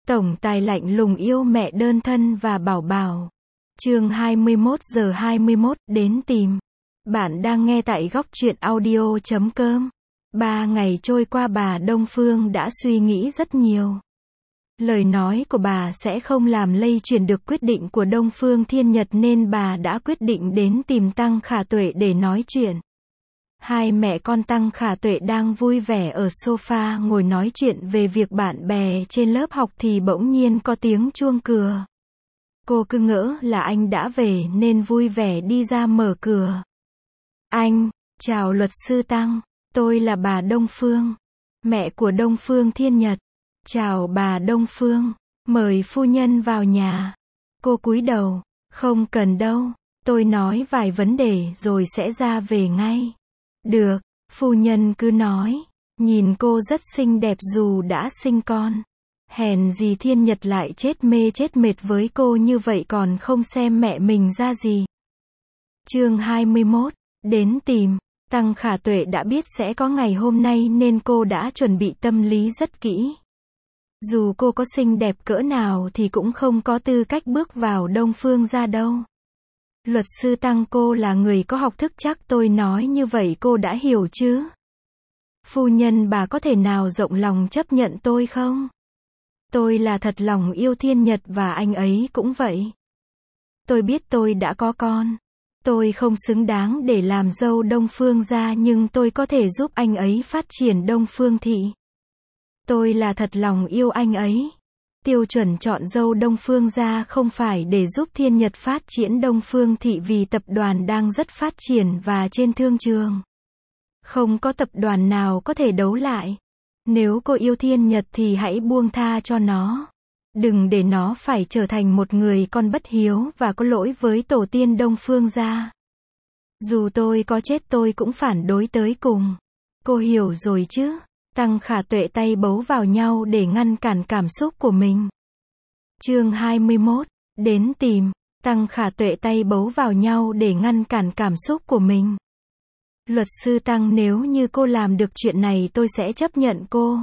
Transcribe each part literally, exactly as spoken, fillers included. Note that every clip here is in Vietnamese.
Tổng tài lạnh lùng yêu mẹ đơn thân và bảo bảo. Chương hai mươi mốt giờ hai mươi mốt, đến tìm. Bạn đang nghe tại góc truyện audio chấm com. Ba ngày trôi qua bà Đông Phương đã suy nghĩ rất nhiều. Lời nói của bà sẽ không làm lay chuyển được quyết định của Đông Phương Thiên Nhật nên bà đã quyết định đến tìm Tăng Khả Tuệ để nói chuyện. Hai mẹ con Tăng Khả Tuệ đang vui vẻ ở sofa ngồi nói chuyện về việc bạn bè trên lớp học thì bỗng nhiên có tiếng chuông cửa. Cô cứ ngỡ là anh đã về nên vui vẻ đi ra mở cửa. Anh, chào luật sư Tăng, tôi là bà Đông Phương, mẹ của Đông Phương Thiên Nhật. Chào bà Đông Phương, mời phu nhân vào nhà. Cô cúi đầu, không cần đâu, tôi nói vài vấn đề rồi sẽ ra về ngay. Được, phu nhân cứ nói, nhìn cô rất xinh đẹp dù đã sinh con. Hèn gì Thiên Nhật lại chết mê chết mệt với cô như vậy còn không xem mẹ mình ra gì. Chương hai mươi mốt, đến tìm. Tăng Khả Tuệ đã biết sẽ có ngày hôm nay nên cô đã chuẩn bị tâm lý rất kỹ. Dù cô có xinh đẹp cỡ nào thì cũng không có tư cách bước vào Đông Phương gia đâu. Luật sư Tăng, cô là người có học thức chắc tôi nói như vậy cô đã hiểu chứ? Phu nhân bà có thể nào rộng lòng chấp nhận tôi không? Tôi là thật lòng yêu Thiên Nhật và anh ấy cũng vậy. Tôi biết tôi đã có con. Tôi không xứng đáng để làm dâu Đông Phương gia nhưng tôi có thể giúp anh ấy phát triển Đông Phương thị. Tôi là thật lòng yêu anh ấy. Tiêu chuẩn chọn dâu Đông Phương gia không phải để giúp Thiên Nhật phát triển Đông Phương thị vì tập đoàn đang rất phát triển và trên thương trường. Không có tập đoàn nào có thể đấu lại. Nếu cô yêu Thiên Nhật thì hãy buông tha cho nó. Đừng để nó phải trở thành một người con bất hiếu và có lỗi với tổ tiên Đông Phương gia. Dù tôi có chết tôi cũng phản đối tới cùng. Cô hiểu rồi chứ? Tăng Khả Tuệ tay bấu vào nhau để ngăn cản cảm xúc của mình. Chương hai mươi mốt, đến tìm. Tăng Khả Tuệ tay bấu vào nhau để ngăn cản cảm xúc của mình. Luật sư Tăng, nếu như cô làm được chuyện này tôi sẽ chấp nhận cô.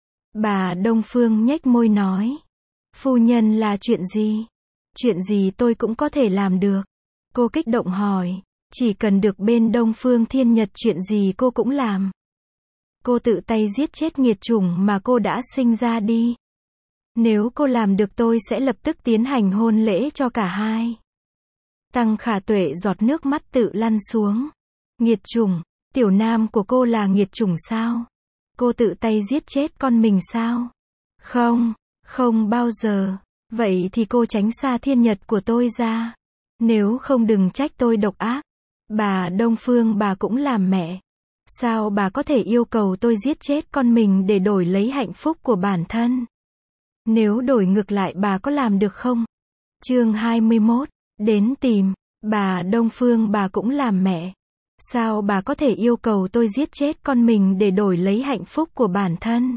Bà Đông Phương nhếch môi nói. Phu nhân là chuyện gì? Chuyện gì tôi cũng có thể làm được. Cô kích động hỏi. Chỉ cần được bên Đông Phương Thiên Nhật chuyện gì cô cũng làm. Cô tự tay giết chết nghiệt chủng mà cô đã sinh ra đi. Nếu cô làm được tôi sẽ lập tức tiến hành hôn lễ cho cả hai. Tăng Khả Tuệ giọt nước mắt tự lăn xuống. Nghiệt chủng, tiểu nam của cô là nghiệt chủng sao? Cô tự tay giết chết con mình sao? Không, không bao giờ. Vậy thì cô tránh xa Thiên Nhật của tôi ra. Nếu không đừng trách tôi độc ác. Bà Đông Phương bà cũng làm mẹ. Sao bà có thể yêu cầu tôi giết chết con mình để đổi lấy hạnh phúc của bản thân? Nếu đổi ngược lại bà có làm được không? Chương hai mươi mốt, đến tìm. Bà Đông Phương bà cũng làm mẹ. Sao bà có thể yêu cầu tôi giết chết con mình để đổi lấy hạnh phúc của bản thân?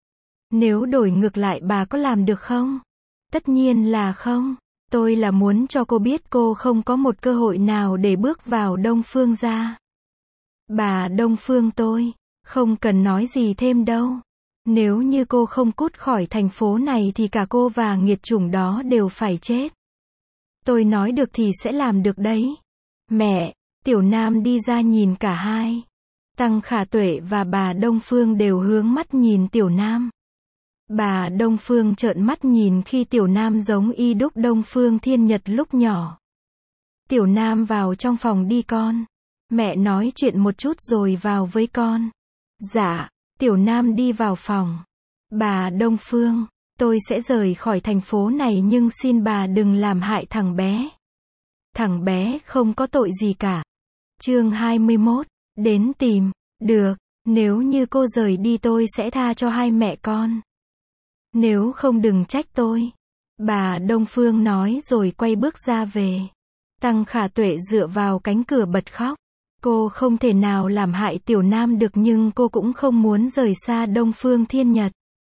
Nếu đổi ngược lại bà có làm được không? Tất nhiên là không. Tôi là muốn cho cô biết cô không có một cơ hội nào để bước vào Đông Phương gia. Bà Đông Phương tôi, không cần nói gì thêm đâu. Nếu như cô không cút khỏi thành phố này thì cả cô và nghiệt chủng đó đều phải chết. Tôi nói được thì sẽ làm được đấy. Mẹ, Tiểu Nam đi ra nhìn cả hai. Tăng Khả Tuệ và bà Đông Phương đều hướng mắt nhìn Tiểu Nam. Bà Đông Phương trợn mắt nhìn khi Tiểu Nam giống y đúc Đông Phương Thiên Nhật lúc nhỏ. Tiểu Nam vào trong phòng đi con. Mẹ nói chuyện một chút rồi vào với con. Dạ, Tiểu Nam đi vào phòng. Bà Đông Phương, tôi sẽ rời khỏi thành phố này nhưng xin bà đừng làm hại thằng bé. Thằng bé không có tội gì cả. Chương hai mươi mốt, đến tìm. Được, nếu như cô rời đi tôi sẽ tha cho hai mẹ con. Nếu không đừng trách tôi. Bà Đông Phương nói rồi quay bước ra về. Tăng Khả Tuệ dựa vào cánh cửa bật khóc. Cô không thể nào làm hại Tiểu Nam được nhưng cô cũng không muốn rời xa Đông Phương Thiên Nhật.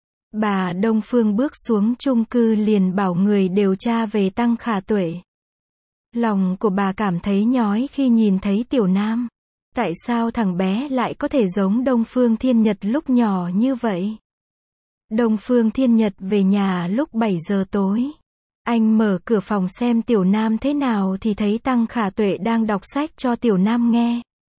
Bà Đông Phương bước xuống chung cư liền bảo người điều tra về Tăng Khả Tuệ. Lòng của bà cảm thấy nhói khi nhìn thấy Tiểu Nam. Tại sao thằng bé lại có thể giống Đông Phương Thiên Nhật lúc nhỏ như vậy? Đông Phương Thiên Nhật về nhà lúc bảy giờ tối. Anh mở cửa phòng xem Tiểu Nam thế nào thì thấy Tăng Khả Tuệ đang đọc sách cho Tiểu Nam nghe.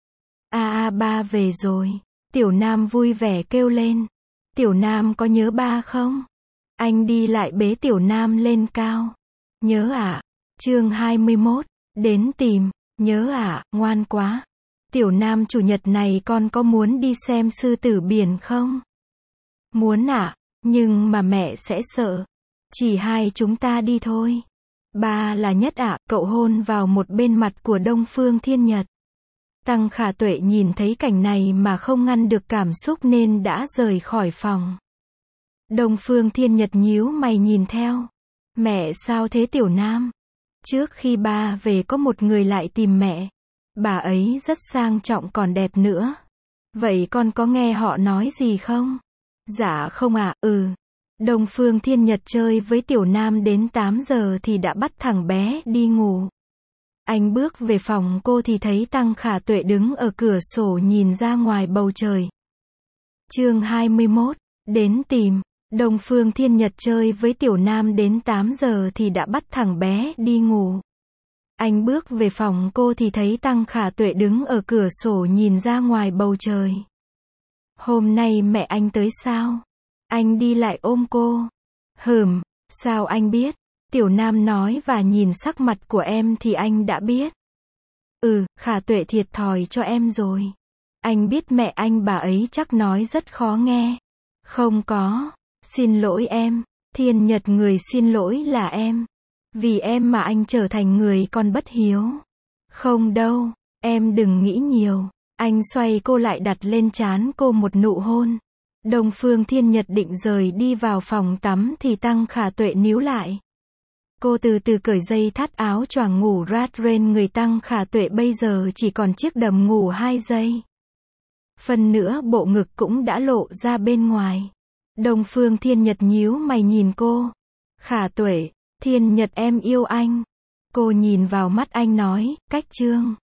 A a ba về rồi. Tiểu Nam vui vẻ kêu lên. Tiểu Nam có nhớ ba không? Anh đi lại bế Tiểu Nam lên cao. Nhớ ạ. À? Chương hai mươi mốt. Đến tìm. Nhớ ạ, à, ngoan quá. Tiểu Nam chủ nhật này con có muốn đi xem sư tử biển không? Muốn ạ, à, nhưng mà mẹ sẽ sợ. Chỉ hai chúng ta đi thôi. Ba là nhất ạ, à, cậu hôn vào một bên mặt của Đông Phương Thiên Nhật. Tăng Khả Tuệ nhìn thấy cảnh này mà không ngăn được cảm xúc nên đã rời khỏi phòng. Đông Phương Thiên Nhật nhíu mày nhìn theo. Mẹ sao thế Tiểu Nam? Trước khi ba về có một người lại tìm mẹ. Bà ấy rất sang trọng còn đẹp nữa. Vậy con có nghe họ nói gì không? Dạ không ạ, à, ừ. Đông Phương Thiên Nhật chơi với Tiểu Nam đến tám giờ thì đã bắt thằng bé đi ngủ. Anh bước về phòng cô thì thấy Tăng Khả Tuệ đứng ở cửa sổ nhìn ra ngoài bầu trời. Chương hai mươi mốt. Đến tìm. Đông Phương Thiên Nhật chơi với Tiểu Nam đến tám giờ thì đã bắt thằng bé đi ngủ. Anh bước về phòng cô thì thấy Tăng Khả Tuệ đứng ở cửa sổ nhìn ra ngoài bầu trời. Hôm nay mẹ anh tới sao? Anh đi lại ôm cô. Hừm, sao anh biết? Tiểu Nam nói và nhìn sắc mặt của em thì anh đã biết. Ừ, Khả Tuệ thiệt thòi cho em rồi. Anh biết mẹ anh bà ấy chắc nói rất khó nghe. Không có, xin lỗi em. Thiên Nhật người xin lỗi là em. Vì em mà anh trở thành người con bất hiếu. Không đâu, em đừng nghĩ nhiều. Anh xoay cô lại đặt lên trán cô một nụ hôn. Đông Phương Thiên Nhật định rời đi vào phòng tắm thì Tăng Khả Tuệ níu lại. Cô từ từ cởi dây thắt áo choàng ngủ rát rên người Tăng Khả Tuệ bây giờ chỉ còn chiếc đầm ngủ hai giây. Phần nữa bộ ngực cũng đã lộ ra bên ngoài. Đông Phương Thiên Nhật nhíu mày nhìn cô. Khả Tuệ, Thiên Nhật em yêu anh. Cô nhìn vào mắt anh nói, cách chương.